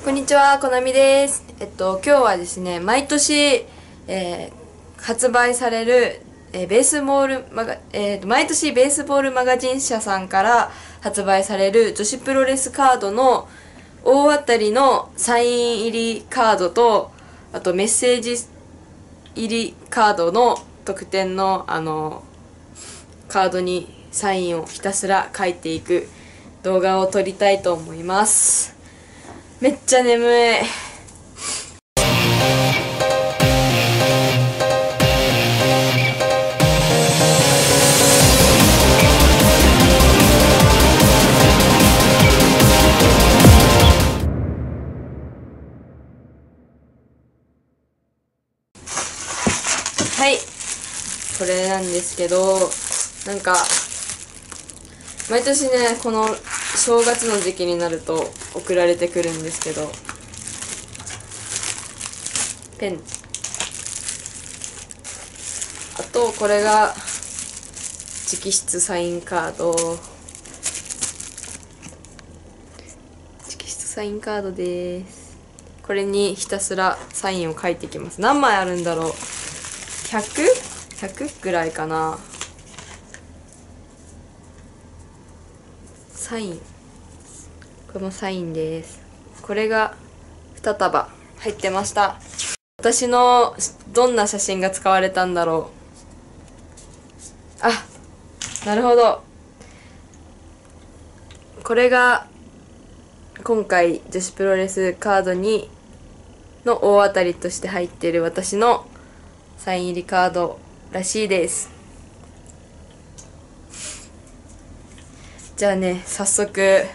こんにちは、こなみです。今日はですね、毎年、発売される、毎年ベースボールマガジン社さんから発売される女子プロレスカードの大当たりのサイン入りカードと、あとメッセージ入りカードの特典のカードにサインをひたすら書いていく動画を撮りたいと思います。めっちゃ眠い。はい、これなんですけど、なんか毎年ね、この正月の時期になると送られてくるんですけど、ペン、あとこれが直筆サインカード、直筆サインカードです。これにひたすらサインを書いていきます。何枚あるんだろう、 100？100 ぐらいかな。サイン、これもサインです。これが2束入ってました。私のどんな写真が使われたんだろう。あ、なるほど。これが今回女子プロレスカードにの大当たりとして入っている私のサイン入りカードらしいです。じゃあね、早速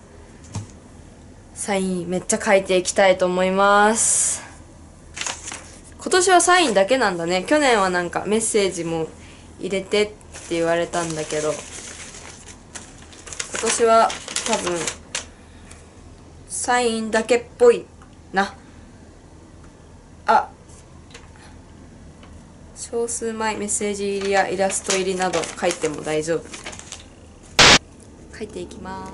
サインめっちゃ書いていきたいと思います。今年はサインだけなんだね。去年はなんかメッセージも入れてって言われたんだけど、今年は多分サインだけっぽいな。あ、少数枚メッセージ入りやイラスト入りなど書いても大丈夫。書いていきます。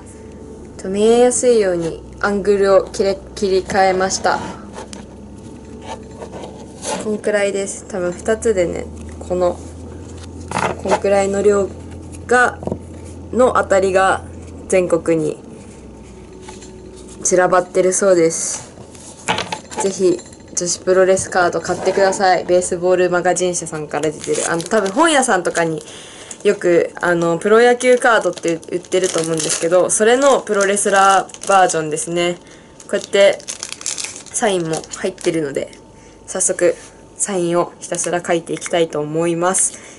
見えやすいようにアングルを切り替えました。こんくらいです。多分2つでね、こんくらいの量の当たりが全国に散らばってるそうです。ぜひ女子プロレスカード買ってください。ベースボールマガジン社さんから出てる、多分本屋さんとかによくプロ野球カードって売ってると思うんですけど、それのプロレスラーバージョンですね。こうやってサインも入ってるので、早速サインをひたすら書いていきたいと思います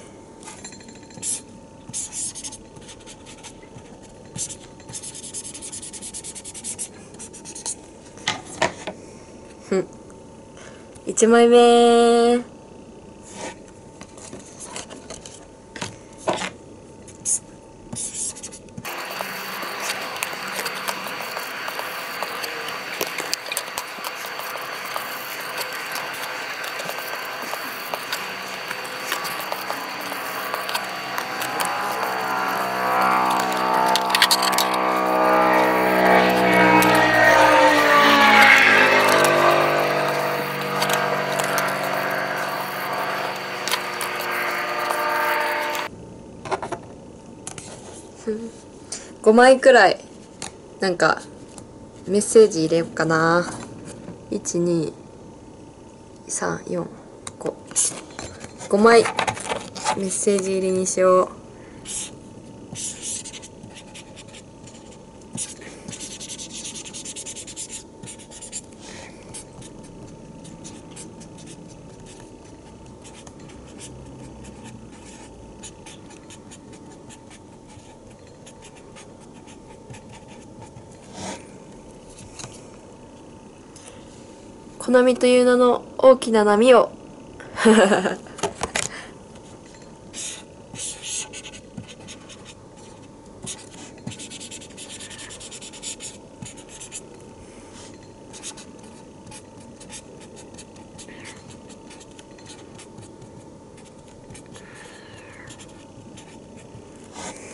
。1枚目。5枚くらいなんかメッセージ入れようかな。12345枚メッセージ入りにしよう。コナミという名の大きな波を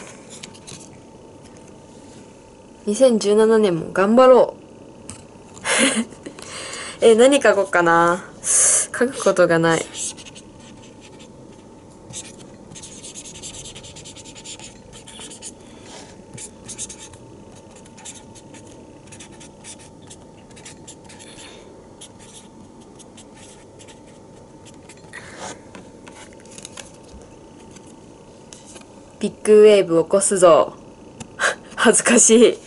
2017年も頑張ろう何書こうかな。書くことがない。ビッグウェーブ起こすぞ。恥ずかしい。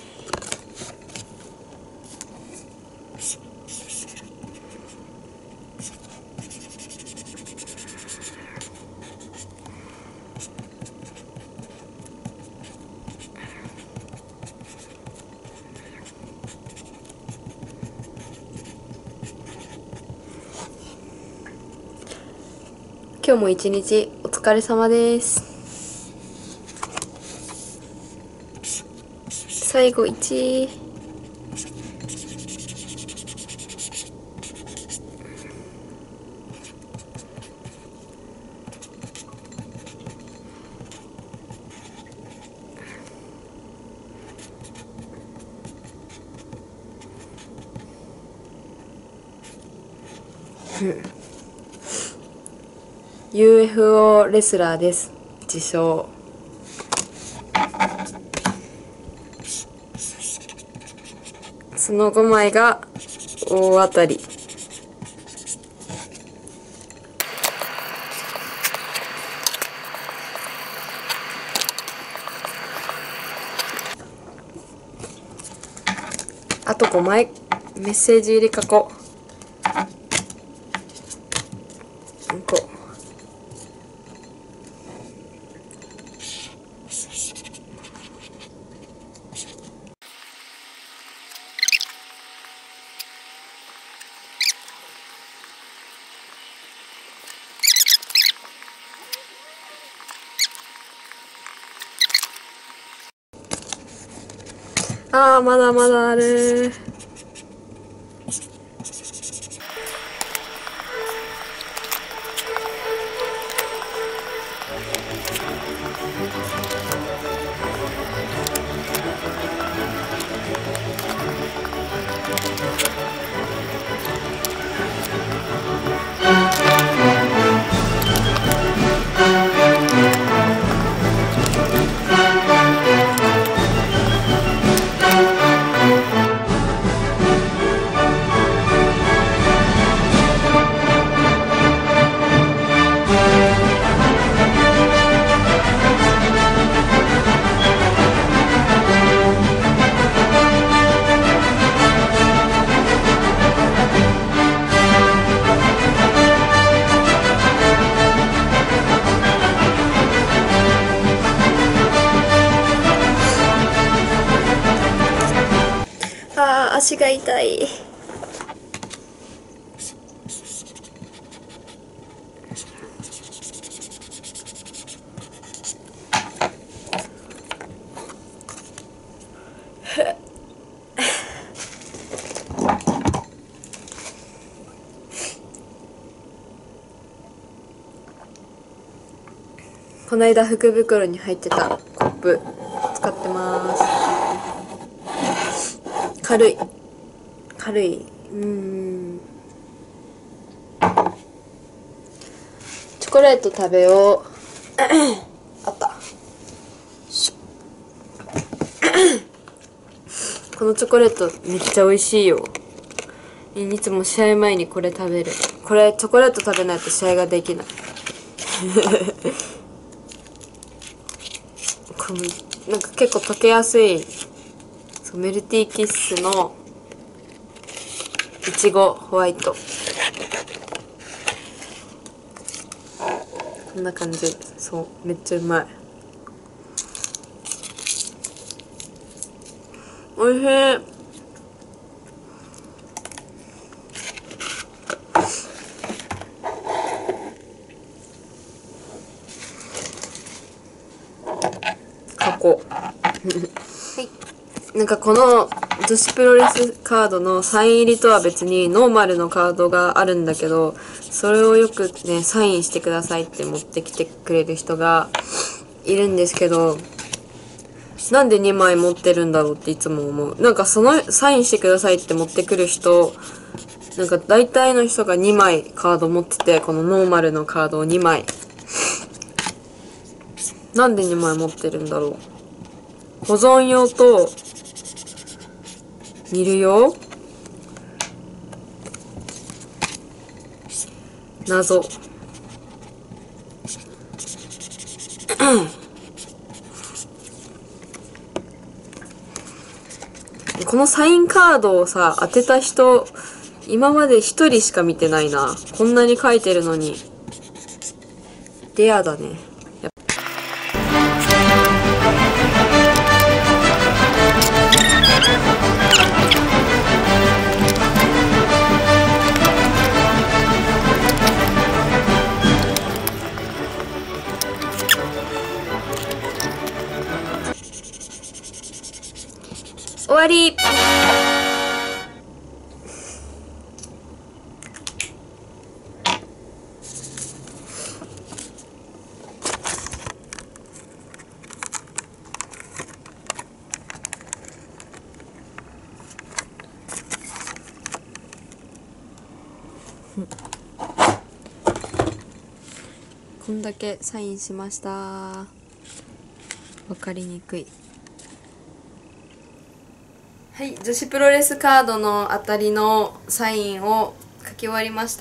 今日も一日お疲れ様です。最後1。UFO レスラーです。自称。その5枚が大当たり。あと5枚メッセージ入れ書こう。ああ、まだまだある。ああ、足が痛い。この間福袋に入ってたコップ使ってます。軽い。チョコレート食べよう。あった。このチョコレートめっちゃ美味しいよ。いつも試合前にこれ食べる。これチョコレート食べないと試合ができない。なんか結構溶けやすい。そう、メルティーキッスのいちごホワイト。こんな感じ。そう、めっちゃうまい。おいしい。はい。なんかこの女子プロレスカードのサイン入りとは別にノーマルのカードがあるんだけど、それをよくね、サインしてくださいって持ってきてくれる人がいるんですけど、 なんで2枚持ってるんだろうっていつも思う。なんかそのサインしてくださいって持ってくる人、なんか大体の人が2枚カード持ってて、このノーマルのカードを2枚。なんで2枚持ってるんだろう。保存用と見る用、謎。このサインカードをさ、当てた人、今まで1人しか見てないな。こんなに書いてるのに。レアだね。終わり。こんだけサインしました。わかりにくい。はい、女子プロレスカードの当たりのサインを書き終わりました。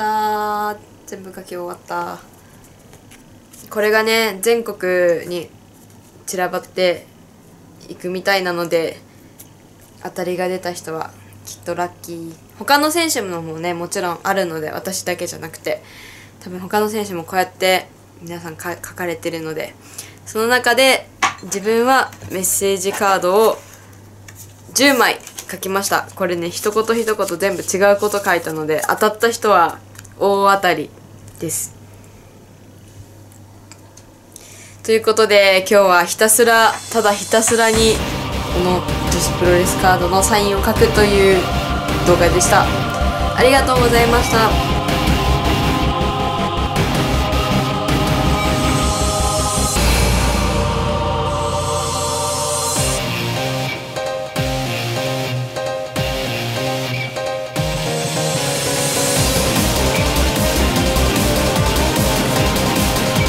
全部書き終わった。これがね、全国に散らばっていくみたいなので、当たりが出た人はきっとラッキー。他の選手のもね、もちろんあるので、私だけじゃなくて、多分他の選手もこうやって皆さん書かれてるので、その中で自分はメッセージカードを10枚書きました。これね、一言一言全部違うこと書いたので、当たった人は大当たりです。ということで、今日はただひたすらにこの女子プロレスカードのサインを書くという動画でした。ありがとうございました。